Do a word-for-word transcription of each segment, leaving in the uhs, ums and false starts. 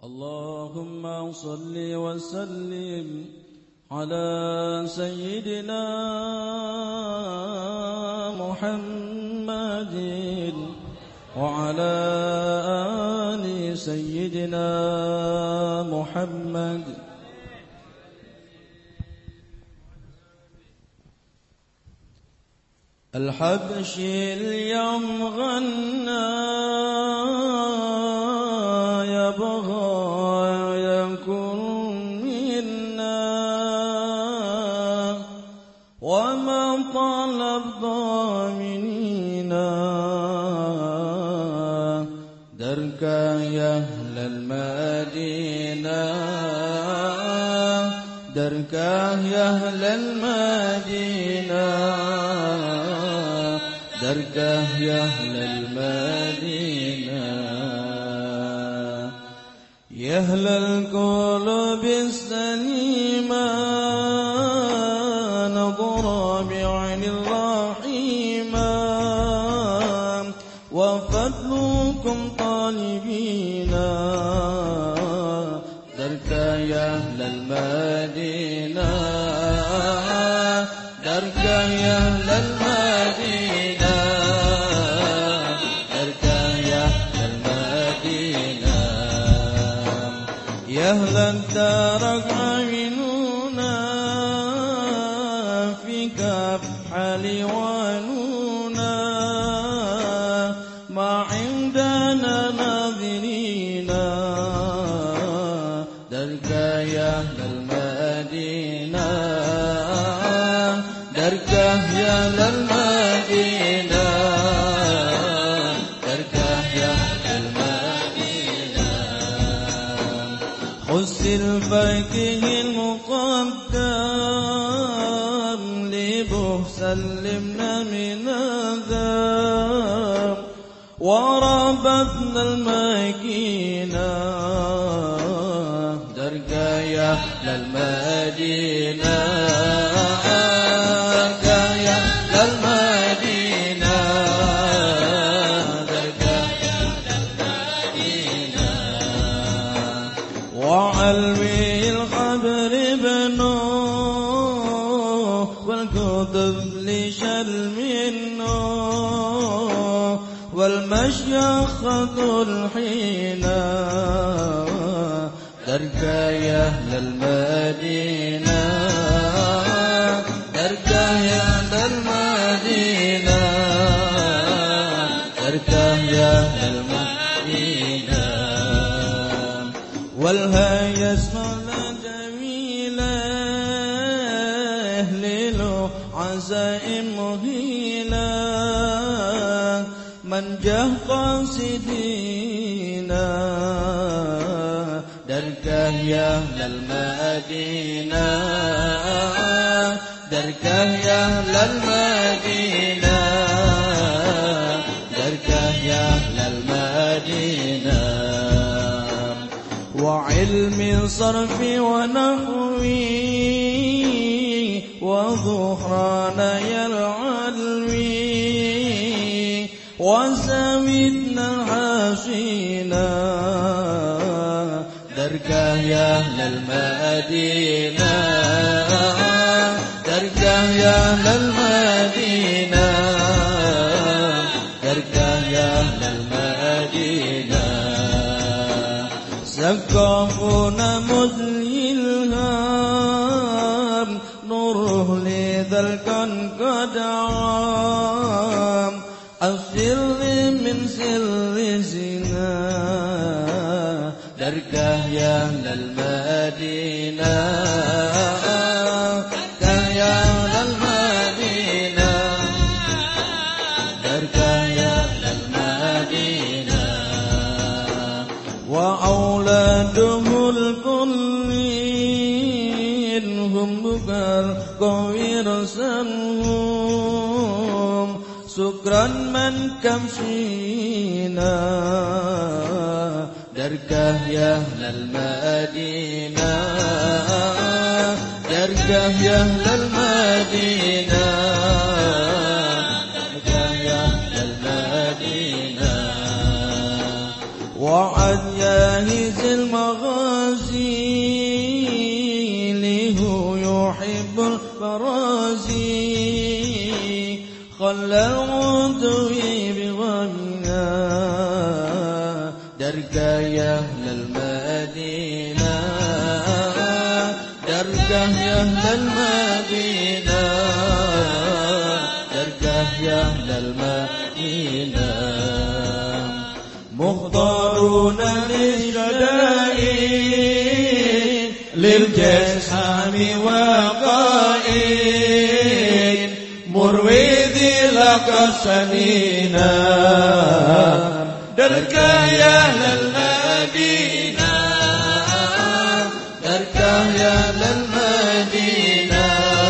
اللهم صل وسلم على سيدنا محمد وعلى آل سيدنا محمد. الحبشي اليوم غنى يبغى يكون منا وما طلب ضامنينا درك يا أهل المدينة درك يا أهل المدينة دركه يا أهل المدينة يا أهل القلوب السليمة نظر بعين الرحيمة وفضلكم طالبينا دركه يا أهل المدينة دركه يا أهل المدينة يا أهل الدار عينونا فيك بحال ونونا ما عندنا ناظرينا درك يا أهل المدينة درك يا أهل المدينة درك يا أهل المدينة خذ الفقيه المقدم لبه سلمنا من الذنب وربطنا المكينة درك يا أهل المدينة درك يا أهل المدينة درك يا أهل المدينة وعلمي الخبر بنوه والكتب لشل منه والمشيخة الحينة درك يا أهل المدينة درك يا أهل المدينة درك يا أهل المدينة والهيا اسمنا جميلة أهلله عزائم مهيلة من جه قاصدينا دركه يا أهل المدينة دركه يا أهل المدينة دركه يا أهل المدينة وعلم صرف ونحوي وظهران العلوي وسويدنا الحاشينا دركه يا أهل المدينة دركه يا أهل المدينة دركه يا أهل المدينة سقفنا مذلي الهام نوره لذا الكون قد عام السر من سر زنا دركه يا أهل المدينة دركه يا أهل المدينة دركه يا أهل المدينة وأولاده الكلين هم بكر ويرسلهم سكرا من كمشينا دركه يا أهل المدينة دركه يا أهل المدينة دركه يا أهل المدينة وعد ياهز المغرب فرازي خلى عضوي بغمنا درجة يا أهل المدينة درجة يا أهل المدينة درجة يا أهل المدينة مختارون للشدائد للجيش حامي وقائد مرويذي لك سنينا دركا يا أهل المدينة دركا يا أهل المدينة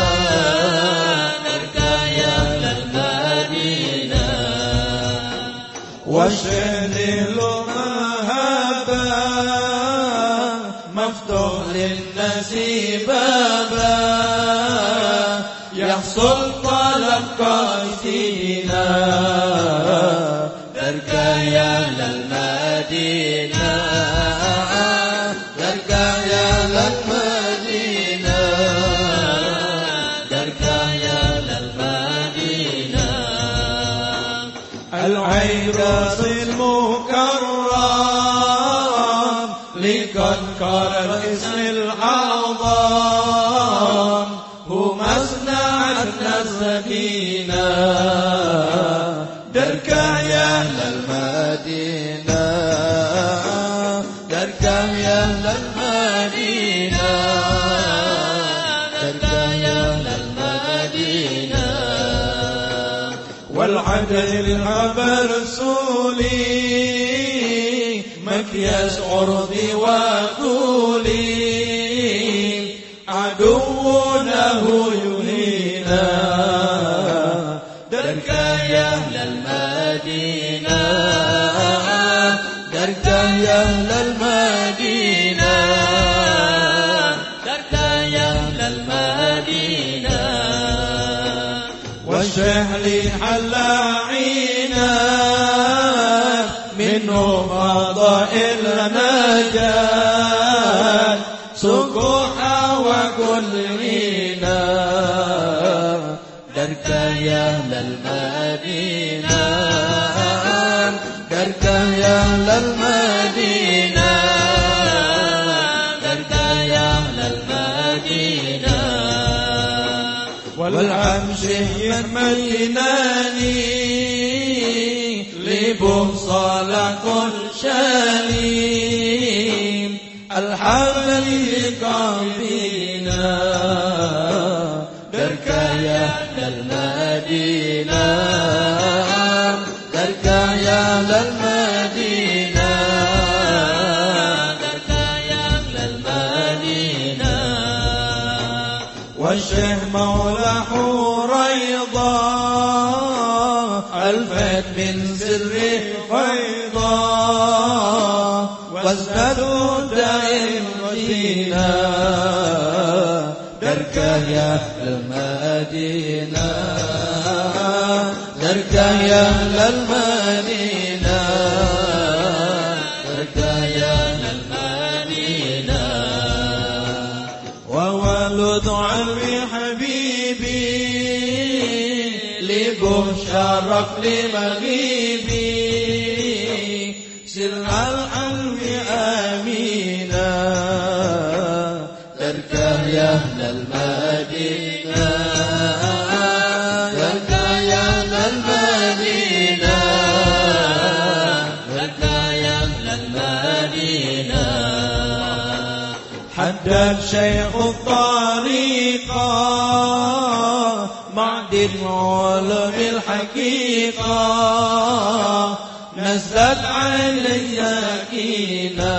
دركا يا أهل المدينة والشهد المهابة مفتوح للناس بابا يحصل طلب قاسينا دركا يا أهل المدينة دركا يا أهل المدينة دركا يا أهل المدينة العيرس المكرم لكنكر الاسم الأعظم هم أصنعتنا السفينة دركا يا أهل المدينة دركا يا أهل المدينة دركا يا أهل المدينة والعدل العبرسولي مكياس عرضي وطولي عدونه يهينا دركا يا أهل المدينة دركا يا أهل المدينة دركا يا أهل المدينة والشهل حل عينا منه فضائل نجاة سكوحا وكل مينا دركا يا أهل المدينة دركا يا أهل المدينة دركا يا أهل المدينة والعمشي مديناني لبه صالح كل شليم الحمل قلبنا دركا يا أهل المدينة دركا يا أهل المدينة دركا يا أهل المدينة والشيخ مولى حريضة الفت من سر فيضا وازدادوا دائم مدينة دركا يا أهل المدينة دركا يا أهل المدينة دركا يا أهل المدينة وولد علمي حبيبي لبه شرف لمغيبي سر القلب آمينا دركا يا أهل المدينة دركا يا أهل المدينة دركا يا أهل المدينة حدد شيخ الطريقة معدن علم الحقيقة نزلت علي سكينة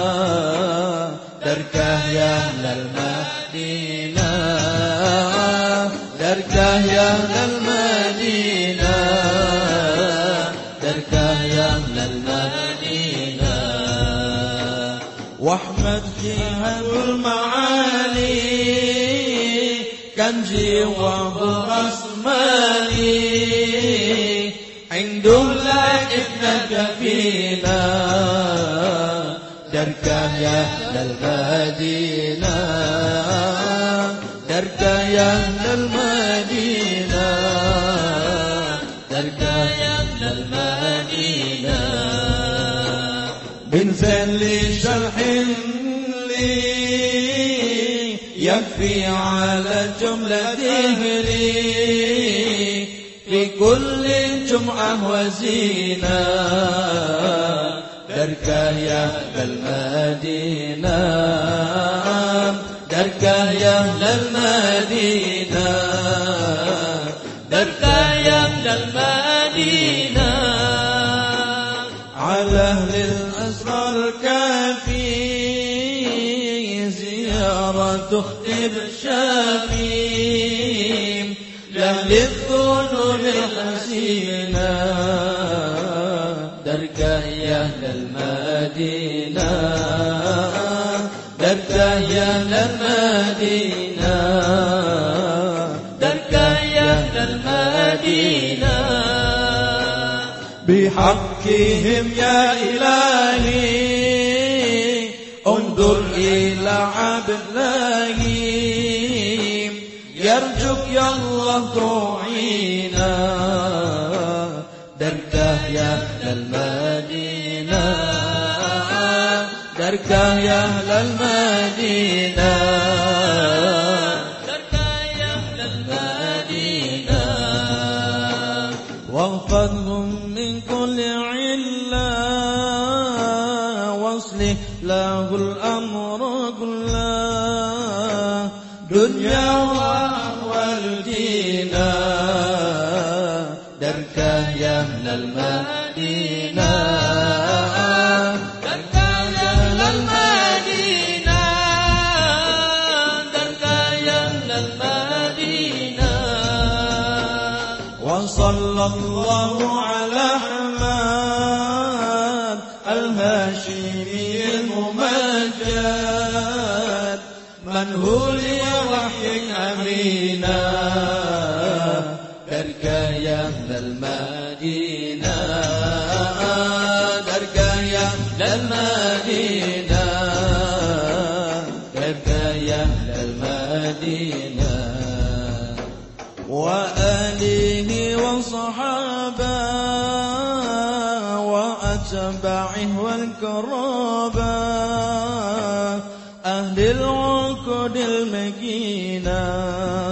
دركا يا أهل المدينة دركا يا أهل المدينة دركا يا أهل المدينة واحمد فيها المعالي كنزي وبرأس مالي عند الله ابنك فينا دركا يا أهل المدينة درك يا أهل المدينة درك يا أهل المدينة من ذل شرح لي يكفي على جملة ذهري في كل جمعة وزينة درك يا أهل المدينة درك يا أهل المدينة درك يا أهل المدينة على أهل الأسرار كافي زيارة اختر شافي لأهل الذنوب الحسينة درك يا أهل المدينة درك يا أهل المدينة درك يا أهل المدينة بحقهم يا إلهي انظر إلى عبدهم يرجوك يا الله تعينا درك يا أهل المدينة درك يا أهل المدينة درك يا أهل المدينة واغفرهم من كل علة واصلح له الأمر كله دنيا وأحوال دينا درك يا أهل المدينة درك يا أهل المدينة درك يا أهل المدينة وصلى الله على أحمد الهاشمي الممجد من هو لوحي أمينا درك يا أهل المدينة درك يا أهل المدينة درك يا أهل المدينة وآله وصحابه وأتباعه والكرابة أهل العقد المكينة